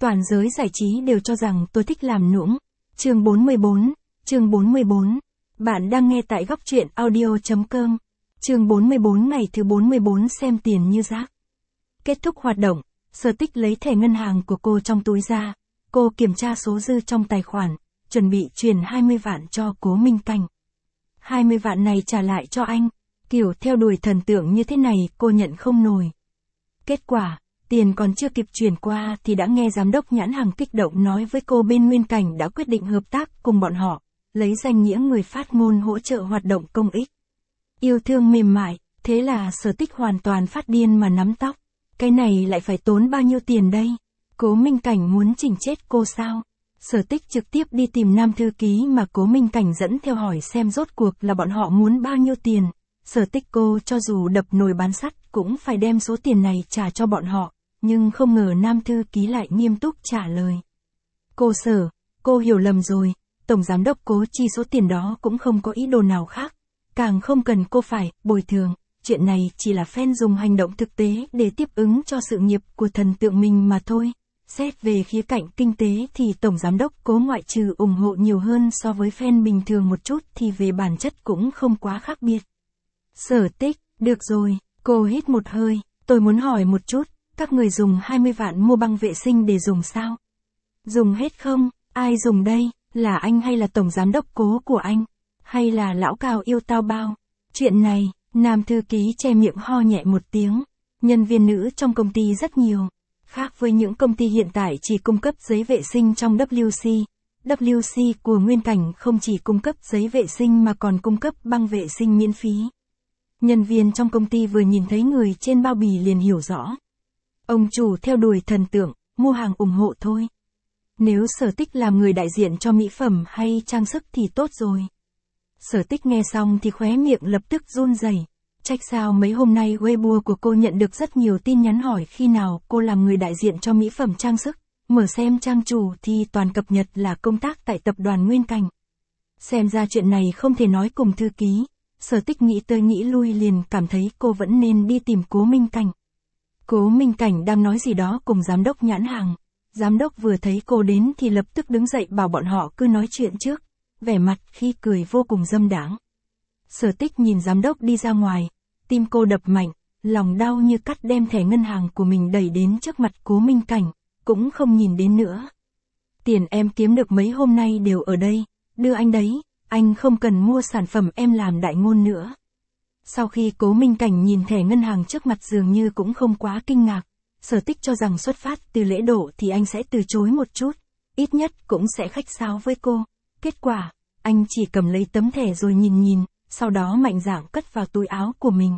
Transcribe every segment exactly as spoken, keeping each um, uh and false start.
Toàn giới giải trí đều cho rằng tôi thích làm nũng. Chương bốn mươi bốn, chương bốn mươi bốn. Bạn đang nghe tại góc truyện audio chấm com. Chương bốn mươi bốn ngày thứ bốn mươi bốn xem tiền như rác. Kết thúc hoạt động, Sở Tích lấy thẻ ngân hàng của cô trong túi ra. Cô kiểm tra số dư trong tài khoản, chuẩn bị chuyển hai mươi vạn cho Cố Minh Cảnh. hai mươi vạn này trả lại cho anh. Kiểu theo đuổi thần tượng như thế này cô nhận không nổi. Kết quả, tiền còn chưa kịp chuyển qua thì đã nghe giám đốc nhãn hàng kích động nói với cô bên Nguyên Cảnh đã quyết định hợp tác cùng bọn họ, lấy danh nghĩa người phát ngôn hỗ trợ hoạt động công ích. Yêu thương mềm mại, thế là Sở Tích hoàn toàn phát điên mà nắm tóc. Cái này lại phải tốn bao nhiêu tiền đây? Cố Minh Cảnh muốn chỉnh chết cô sao? Sở Tích trực tiếp đi tìm nam thư ký mà Cố Minh Cảnh dẫn theo hỏi xem rốt cuộc là bọn họ muốn bao nhiêu tiền. Sở Tích cô cho dù đập nồi bán sắt cũng phải đem số tiền này trả cho bọn họ, nhưng không ngờ nam thư ký lại nghiêm túc trả lời. Cô Sở, cô hiểu lầm rồi, Tổng Giám đốc Cố chi số tiền đó cũng không có ý đồ nào khác, càng không cần cô phải bồi thường, chuyện này chỉ là fan dùng hành động thực tế để tiếp ứng cho sự nghiệp của thần tượng mình mà thôi. Xét về khía cạnh kinh tế thì Tổng Giám đốc Cố ngoại trừ ủng hộ nhiều hơn so với fan bình thường một chút thì về bản chất cũng không quá khác biệt. Sở Tích, được rồi, cô hít một hơi, tôi muốn hỏi một chút, các người dùng hai mươi vạn mua băng vệ sinh để dùng sao? Dùng hết không? Ai dùng đây? Là anh hay là Tổng Giám đốc Cố của anh? Hay là lão Cao yêu tao bao? Chuyện này, nam thư ký che miệng ho nhẹ một tiếng. Nhân viên nữ trong công ty rất nhiều. Khác với những công ty hiện tại chỉ cung cấp giấy vệ sinh trong W C. W C của Nguyên Cảnh không chỉ cung cấp giấy vệ sinh mà còn cung cấp băng vệ sinh miễn phí. Nhân viên trong công ty vừa nhìn thấy người trên bao bì liền hiểu rõ. Ông chủ theo đuổi thần tượng, mua hàng ủng hộ thôi. Nếu Sở Tích làm người đại diện cho mỹ phẩm hay trang sức thì tốt rồi. Sở Tích nghe xong thì khóe miệng lập tức run rẩy. Trách sao mấy hôm nay Weibo của cô nhận được rất nhiều tin nhắn hỏi khi nào cô làm người đại diện cho mỹ phẩm trang sức. Mở xem trang chủ thì toàn cập nhật là công tác tại tập đoàn Nguyên Cảnh. Xem ra chuyện này không thể nói cùng thư ký. Sở Tích nghĩ tới nghĩ lui liền cảm thấy cô vẫn nên đi tìm Cố Minh Cảnh. Cố Minh Cảnh đang nói gì đó cùng giám đốc nhãn hàng. Giám đốc vừa thấy cô đến thì lập tức đứng dậy bảo bọn họ cứ nói chuyện trước. Vẻ mặt khi cười vô cùng dâm đáng. Sở Tích nhìn giám đốc đi ra ngoài. Tim cô đập mạnh, lòng đau như cắt đem thẻ ngân hàng của mình đẩy đến trước mặt Cố Minh Cảnh. Cũng không nhìn đến nữa. Tiền em kiếm được mấy hôm nay đều ở đây. Đưa anh đấy. Anh không cần mua sản phẩm em làm đại ngôn nữa. Sau khi Cố Minh Cảnh nhìn thẻ ngân hàng trước mặt dường như cũng không quá kinh ngạc. Sở Tích cho rằng xuất phát từ lễ độ thì anh sẽ từ chối một chút. Ít nhất cũng sẽ khách sáo với cô. Kết quả, anh chỉ cầm lấy tấm thẻ rồi nhìn nhìn, sau đó mạnh dạn cất vào túi áo của mình.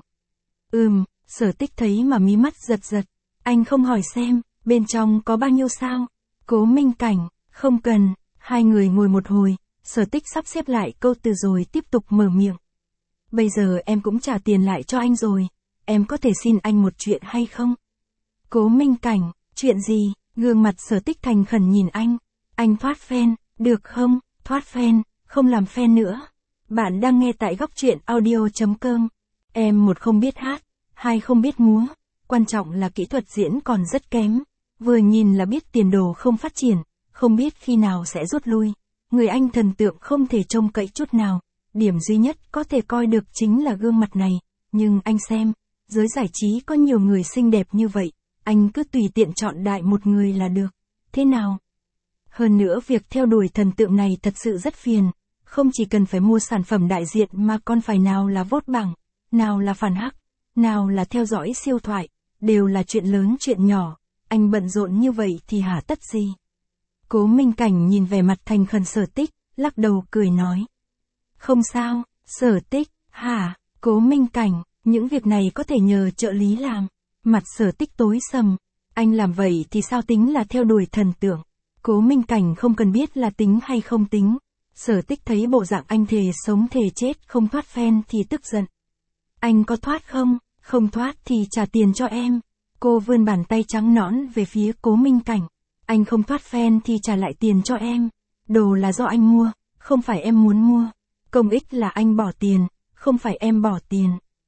Ừm, Sở Tích thấy mà mí mắt giật giật. Anh không hỏi xem, bên trong có bao nhiêu sao? Cố Minh Cảnh, không cần. Hai người ngồi một hồi. Sở Tích sắp xếp lại câu từ rồi tiếp tục mở miệng. Bây giờ em cũng trả tiền lại cho anh rồi. Em có thể xin anh một chuyện hay không? Cố Minh Cảnh, chuyện gì? Gương mặt Sở Tích thành khẩn nhìn anh. Anh thoát fan, được không? Thoát fan, không làm fan nữa. Bạn đang nghe tại góc truyện audio chấm com. Em một không biết hát, hai không biết múa. Quan trọng là kỹ thuật diễn còn rất kém. Vừa nhìn là biết tiền đồ không phát triển, không biết khi nào sẽ rút lui. Người anh thần tượng không thể trông cậy chút nào. Điểm duy nhất có thể coi được chính là gương mặt này. Nhưng anh xem, giới giải trí có nhiều người xinh đẹp như vậy. Anh cứ tùy tiện chọn đại một người là được. Thế nào? Hơn nữa việc theo đuổi thần tượng này thật sự rất phiền. Không chỉ cần phải mua sản phẩm đại diện mà còn phải nào là vote bảng, nào là phản hắc, nào là theo dõi siêu thoại. Đều là chuyện lớn chuyện nhỏ. Anh bận rộn như vậy thì hả tất gì? Cố Minh Cảnh nhìn vẻ mặt thành khẩn Sở Tích, lắc đầu cười nói. Không sao, Sở Tích, hả? Cố Minh Cảnh, những việc này có thể nhờ trợ lý làm. Mặt Sở Tích tối sầm. Anh làm vậy thì sao tính là theo đuổi thần tượng? Cố Minh Cảnh không cần biết là tính hay không tính. Sở Tích thấy bộ dạng anh thề sống thề chết không thoát fan thì tức giận. Anh có thoát không? Không thoát thì trả tiền cho em. Cô vươn bàn tay trắng nõn về phía Cố Minh Cảnh. Anh không thoát fan thì trả lại tiền cho em. Đồ là do anh mua, không phải em muốn mua. Công ích là anh bỏ tiền, không phải em bỏ tiền.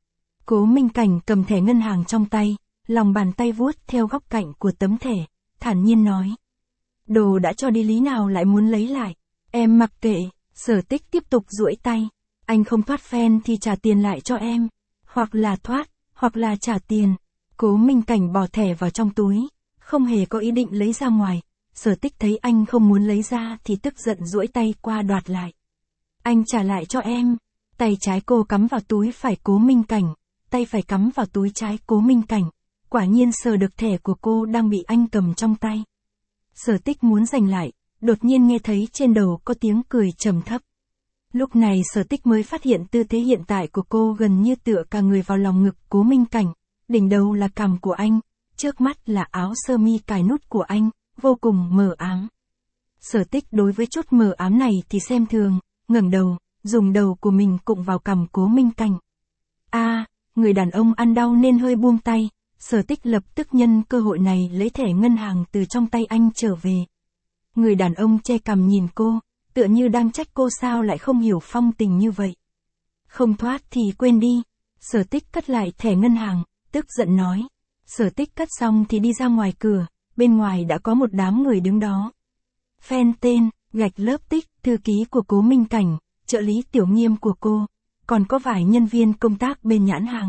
Cố Minh Cảnh cầm thẻ ngân hàng trong tay, lòng bàn tay vuốt theo góc cạnh của tấm thẻ, thản nhiên nói. Đồ đã cho đi lý nào lại muốn lấy lại. Em mặc kệ, Sở Tích tiếp tục duỗi tay. Anh không thoát fan thì trả tiền lại cho em. Hoặc là thoát, hoặc là trả tiền. Cố Minh Cảnh bỏ thẻ vào trong túi, không hề có ý định lấy ra ngoài. Sở Tích thấy anh không muốn lấy ra thì tức giận duỗi tay qua đoạt lại. Anh trả lại cho em. Tay trái cô cắm vào túi phải Cố Minh Cảnh, tay phải cắm vào túi trái Cố Minh Cảnh. Quả nhiên sờ được thẻ của cô đang bị anh cầm trong tay. Sở Tích muốn giành lại, đột nhiên nghe thấy trên đầu có tiếng cười trầm thấp. Lúc này Sở Tích mới phát hiện tư thế hiện tại của cô gần như tựa cả người vào lòng ngực Cố Minh Cảnh. Đỉnh đầu là cằm của anh, trước mắt là áo sơ mi cài nút của anh, vô cùng mờ ám. Sở Tích đối với chút mờ ám này thì xem thường, ngẩng đầu, dùng đầu của mình cụng vào cằm Cố Minh Cảnh. A, à, người đàn ông ăn đau nên hơi buông tay. Sở Tích lập tức nhân cơ hội này lấy thẻ ngân hàng từ trong tay anh trở về. Người đàn ông che cằm nhìn cô, tựa như đang trách cô sao lại không hiểu phong tình như vậy. Không thoát thì quên đi. Sở Tích cất lại thẻ ngân hàng, tức giận nói. Sở Tích cất xong thì đi ra ngoài cửa, bên ngoài đã có một đám người đứng đó. Fan tên, gạch lớp tích, thư ký của Cố Minh Cảnh, trợ lý tiểu nghiêm của cô, còn có vài nhân viên công tác bên nhãn hàng.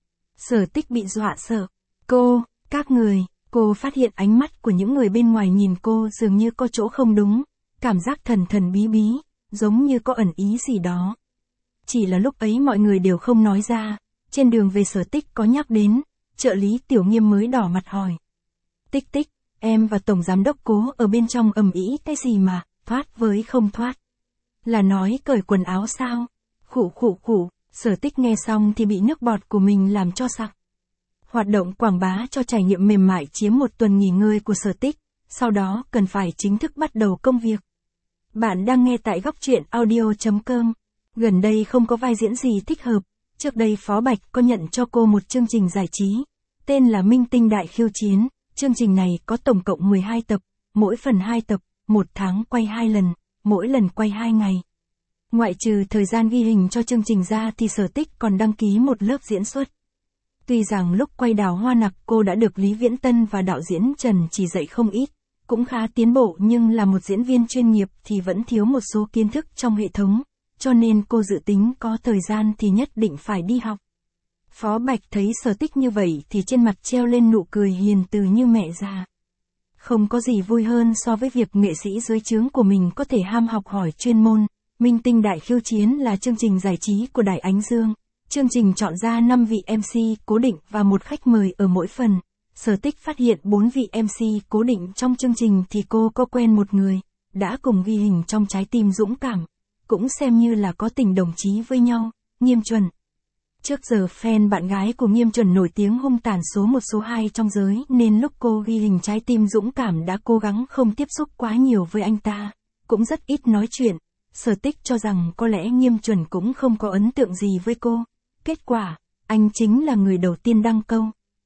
Sở Tích bị dọa sợ. Cô, các người, cô phát hiện ánh mắt của những người bên ngoài nhìn cô dường như có chỗ không đúng, cảm giác thần thần bí bí, giống như có ẩn ý gì đó. Chỉ là lúc ấy mọi người đều không nói ra, trên đường về Sở Tích có nhắc đến, trợ lý tiểu nghiêm mới đỏ mặt hỏi. Tích Tích, em và tổng giám đốc Cố ở bên trong ầm ĩ cái gì mà, thoát với không thoát. Là nói cởi quần áo sao? Khụ khụ khụ, Sở Tích nghe xong thì bị nước bọt của mình làm cho sặc. Hoạt động quảng bá cho trải nghiệm mềm mại chiếm một tuần nghỉ ngơi của Sở Tích, sau đó cần phải chính thức bắt đầu công việc. Bạn đang nghe tại góc truyện audio chấm com. Gần đây không có vai diễn gì thích hợp, trước đây Phó Bạch có nhận cho cô một chương trình giải trí, tên là Minh Tinh Đại Khiêu Chiến. Chương trình này có tổng cộng mười hai tập, mỗi phần hai tập, một tháng quay hai lần, mỗi lần quay hai ngày. Ngoại trừ thời gian ghi hình cho chương trình ra thì Sở Tích còn đăng ký một lớp diễn xuất. Tuy rằng lúc quay Đào Hoa Nặc cô đã được Lý Viễn Tân và đạo diễn Trần chỉ dạy không ít, cũng khá tiến bộ nhưng là một diễn viên chuyên nghiệp thì vẫn thiếu một số kiến thức trong hệ thống, cho nên cô dự tính có thời gian thì nhất định phải đi học. Phó Bạch thấy Sở Tích như vậy thì trên mặt treo lên nụ cười hiền từ như mẹ già. Không có gì vui hơn so với việc nghệ sĩ dưới trướng của mình có thể ham học hỏi chuyên môn. Minh Tinh Đại Khiêu Chiến là chương trình giải trí của Đài Ánh Dương. Chương trình chọn ra năm vị em xê cố định và một khách mời ở mỗi phần. Sở Tích phát hiện bốn vị em xê cố định trong chương trình thì cô có quen một người, đã cùng ghi hình trong Trái Tim Dũng Cảm, cũng xem như là có tình đồng chí với nhau, Nghiêm Chuẩn. Trước giờ fan bạn gái của Nghiêm Chuẩn nổi tiếng hung tàn số một số hai trong giới nên lúc cô ghi hình Trái Tim Dũng Cảm đã cố gắng không tiếp xúc quá nhiều với anh ta, cũng rất ít nói chuyện. Sở Tích cho rằng có lẽ Nghiêm Chuẩn cũng không có ấn tượng gì với cô. Kết quả, anh chính là người đầu tiên đăng câu.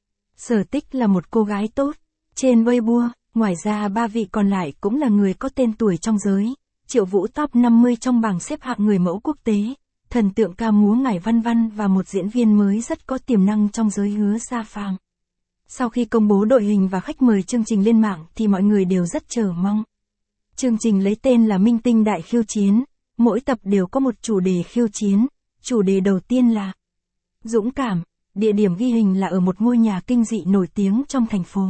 Sở Tích là một cô gái tốt. Trên Weibo, ngoài ra ba vị còn lại cũng là người có tên tuổi trong giới. Triệu Vũ top năm mươi trong bảng xếp hạng người mẫu quốc tế. Thần tượng ca múa Ngải Văn Văn và một diễn viên mới rất có tiềm năng trong giới Hứa Gia Phàm. Sau khi công bố đội hình và khách mời chương trình lên mạng thì mọi người đều rất chờ mong. Chương trình lấy tên là Minh Tinh Đại Khiêu Chiến. Mỗi tập đều có một chủ đề khiêu chiến. Chủ đề đầu tiên là Dũng Cảm. Địa điểm ghi hình là ở một ngôi nhà kinh dị nổi tiếng trong thành phố.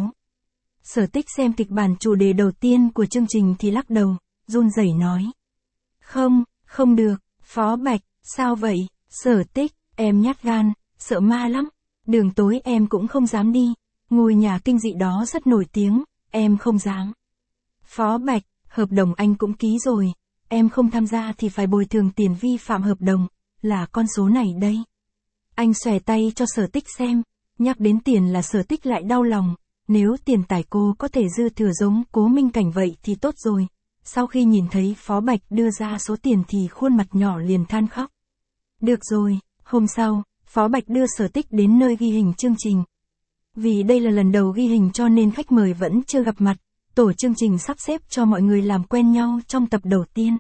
Sở Tích xem kịch bản chủ đề đầu tiên của chương trình thì lắc đầu, run rẩy nói. Không, không được, Phó Bạch, sao vậy? Sở Tích, em nhát gan, sợ ma lắm. Đường tối em cũng không dám đi. Ngôi nhà kinh dị đó rất nổi tiếng, em không dám. Phó Bạch, hợp đồng anh cũng ký rồi. Em không tham gia thì phải bồi thường tiền vi phạm hợp đồng, là con số này đây. Anh xòe tay cho Sở Tích xem, nhắc đến tiền là Sở Tích lại đau lòng, nếu tiền tài cô có thể dư thừa giống Cố Minh Cảnh vậy thì tốt rồi. Sau khi nhìn thấy Phó Bạch đưa ra số tiền thì khuôn mặt nhỏ liền than khóc. Được rồi, hôm sau, Phó Bạch đưa Sở Tích đến nơi ghi hình chương trình. Vì đây là lần đầu ghi hình cho nên khách mời vẫn chưa gặp mặt, tổ chương trình sắp xếp cho mọi người làm quen nhau trong tập đầu tiên.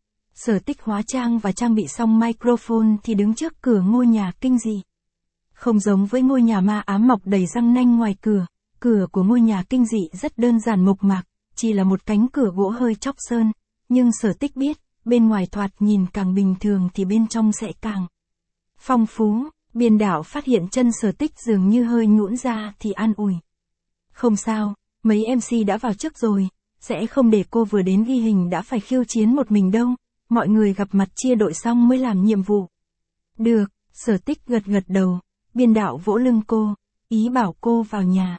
Sở Tích hóa trang và trang bị xong microphone thì đứng trước cửa ngôi nhà kinh dị. Không giống với ngôi nhà ma ám mọc đầy răng nanh ngoài cửa, cửa của ngôi nhà kinh dị rất đơn giản mộc mạc, chỉ là một cánh cửa gỗ hơi chóc sơn, nhưng Sở Tích biết, bên ngoài thoạt nhìn càng bình thường thì bên trong sẽ càng phong phú. Biên đạo phát hiện chân Sở Tích dường như hơi nhũn ra thì an ủi. Không sao, mấy em xê đã vào trước rồi, sẽ không để cô vừa đến ghi hình đã phải khiêu chiến một mình đâu, mọi người gặp mặt chia đội xong mới làm nhiệm vụ. Được, Sở Tích gật gật đầu, biên đạo vỗ lưng cô, ý bảo cô vào nhà.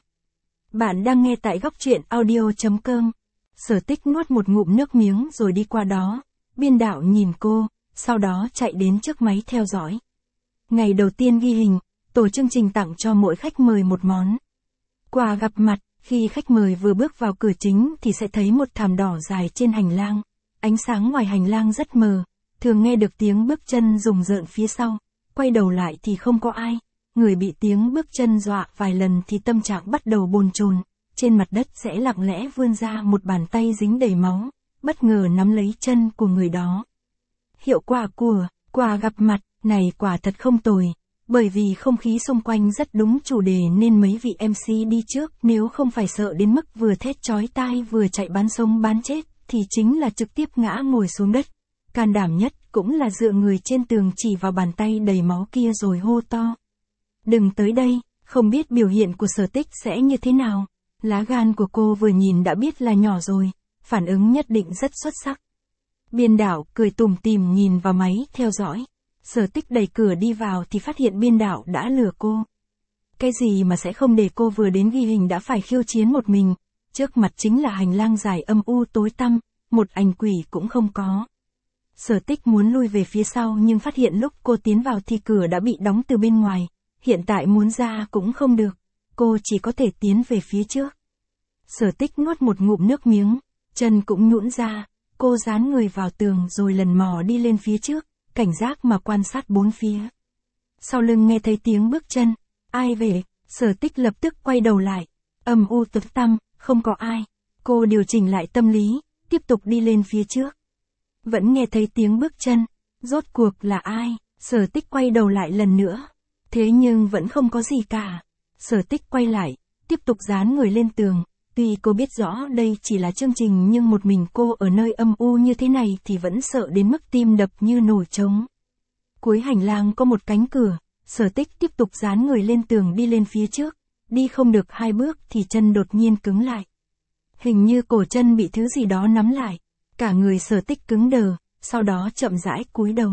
Bạn đang nghe tại góc truyện audio.com. Sở Tích nuốt một ngụm nước miếng rồi đi qua đó, biên đạo nhìn cô, sau đó chạy đến trước máy theo dõi. Ngày đầu tiên ghi hình, tổ chương trình tặng cho mỗi khách mời một món quà gặp mặt. Khi khách mời vừa bước vào cửa chính thì sẽ thấy một thảm đỏ dài trên hành lang. Ánh sáng ngoài hành lang rất mờ, thường nghe được tiếng bước chân rùng rợn phía sau. Quay đầu lại thì không có ai. Người bị tiếng bước chân dọa vài lần thì tâm trạng bắt đầu bồn chồn. Trên mặt đất sẽ lặng lẽ vươn ra một bàn tay dính đầy máu, bất ngờ nắm lấy chân của người đó. Hiệu quả của quà gặp mặt này quả thật không tồi. Bởi vì không khí xung quanh rất đúng chủ đề nên mấy vị em xê đi trước, nếu không phải sợ đến mức vừa thét chói tai vừa chạy bán sống bán chết, thì chính là trực tiếp ngã ngồi xuống đất. Can đảm nhất cũng là dựa người trên tường chỉ vào bàn tay đầy máu kia rồi hô to. Đừng tới đây, không biết biểu hiện của Sở Tích sẽ như thế nào. Lá gan của cô vừa nhìn đã biết là nhỏ rồi, phản ứng nhất định rất xuất sắc. Biên đạo cười tủm tỉm nhìn vào máy theo dõi. Sở Tích đẩy cửa đi vào thì phát hiện biên đạo đã lừa cô. Cái gì mà sẽ không để cô vừa đến ghi hình đã phải khiêu chiến một mình, trước mặt chính là hành lang dài âm u tối tăm, một ảnh quỷ cũng không có. Sở Tích muốn lui về phía sau nhưng phát hiện lúc cô tiến vào thì cửa đã bị đóng từ bên ngoài, hiện tại muốn ra cũng không được, cô chỉ có thể tiến về phía trước. Sở Tích nuốt một ngụm nước miếng, chân cũng nhũn ra, cô dán người vào tường rồi lần mò đi lên phía trước. Cảnh giác mà quan sát bốn phía. Sau lưng nghe thấy tiếng bước chân, ai về, Sở Tích lập tức quay đầu lại, âm u tối tăm, không có ai. Cô điều chỉnh lại tâm lý, tiếp tục đi lên phía trước. Vẫn nghe thấy tiếng bước chân, rốt cuộc là ai, Sở Tích quay đầu lại lần nữa. Thế nhưng vẫn không có gì cả. Sở Tích quay lại, tiếp tục dán người lên tường. Tuy cô biết rõ đây chỉ là chương trình nhưng một mình cô ở nơi âm u như thế này thì vẫn sợ đến mức tim đập như nổi trống. Cuối hành lang có một cánh cửa, Sở Tích tiếp tục dán người lên tường đi lên phía trước, đi không được hai bước thì chân đột nhiên cứng lại. Hình như cổ chân bị thứ gì đó nắm lại, cả người Sở Tích cứng đờ, sau đó chậm rãi cúi đầu.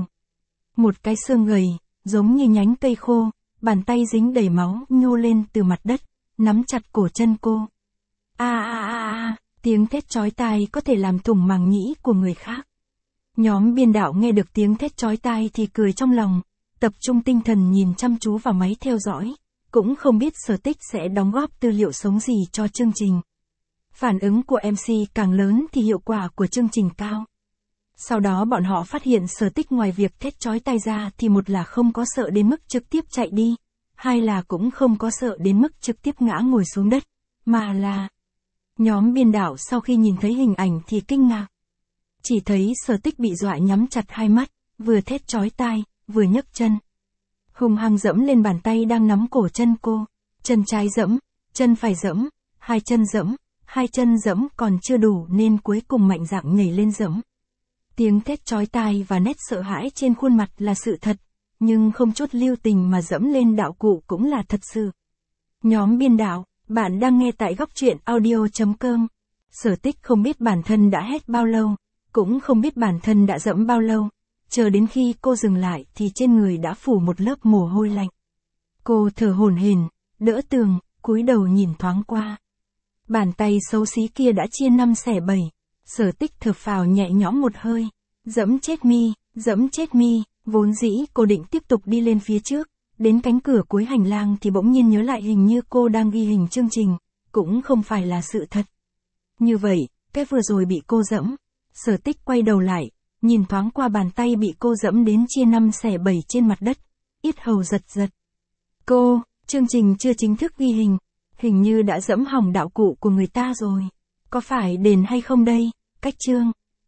Một cái xương gầy, giống như nhánh cây khô, bàn tay dính đầy máu nhô lên từ mặt đất, nắm chặt cổ chân cô. A a a a, tiếng thét chói tai có thể làm thủng màng nhĩ của người khác. Nhóm biên đạo nghe được tiếng thét chói tai thì cười trong lòng, tập trung tinh thần nhìn chăm chú vào máy theo dõi, cũng không biết Sở Tích sẽ đóng góp tư liệu sống gì cho chương trình. Phản ứng của em xê càng lớn thì hiệu quả của chương trình cao. Sau đó bọn họ phát hiện Sở Tích ngoài việc thét chói tai ra thì một là không có sợ đến mức trực tiếp chạy đi, hai là cũng không có sợ đến mức trực tiếp ngã ngồi xuống đất, mà là... Nhóm biên đạo sau khi nhìn thấy hình ảnh thì kinh ngạc. Chỉ thấy Sở Tích bị dọa nhắm chặt hai mắt, vừa thét chói tai, vừa nhấc chân. Hung hăng dẫm lên bàn tay đang nắm cổ chân cô. Chân trái dẫm, chân phải dẫm, hai chân dẫm, hai chân dẫm còn chưa đủ nên cuối cùng mạnh dạn nhảy lên dẫm. Tiếng thét chói tai và nét sợ hãi trên khuôn mặt là sự thật, nhưng không chút lưu tình mà dẫm lên đạo cụ cũng là thật sự. Nhóm biên đạo, bạn đang nghe tại góc truyện audio.com. Sở Tích không biết bản thân đã hét bao lâu, cũng không biết bản thân đã dẫm bao lâu, chờ đến khi cô dừng lại thì trên người đã phủ một lớp mồ hôi lạnh. Cô thở hổn hển, đỡ tường, cúi đầu nhìn thoáng qua. Bàn tay xấu xí kia đã chia năm xẻ bảy, Sở Tích thở phào nhẹ nhõm một hơi, dẫm chết mi, dẫm chết mi, vốn dĩ cô định tiếp tục đi lên phía trước. Đến cánh cửa cuối hành lang thì bỗng nhiên nhớ lại hình như cô đang ghi hình chương trình, cũng không phải là sự thật. Như vậy, cái vừa rồi bị cô dẫm. Sở Tích quay đầu lại, nhìn thoáng qua bàn tay bị cô dẫm đến chia năm xẻ bảy trên mặt đất, yết hầu giật giật. Cô, chương trình chưa chính thức ghi hình, hình như đã dẫm hỏng đạo cụ của người ta rồi. Có phải đền hay không đây, cách chương?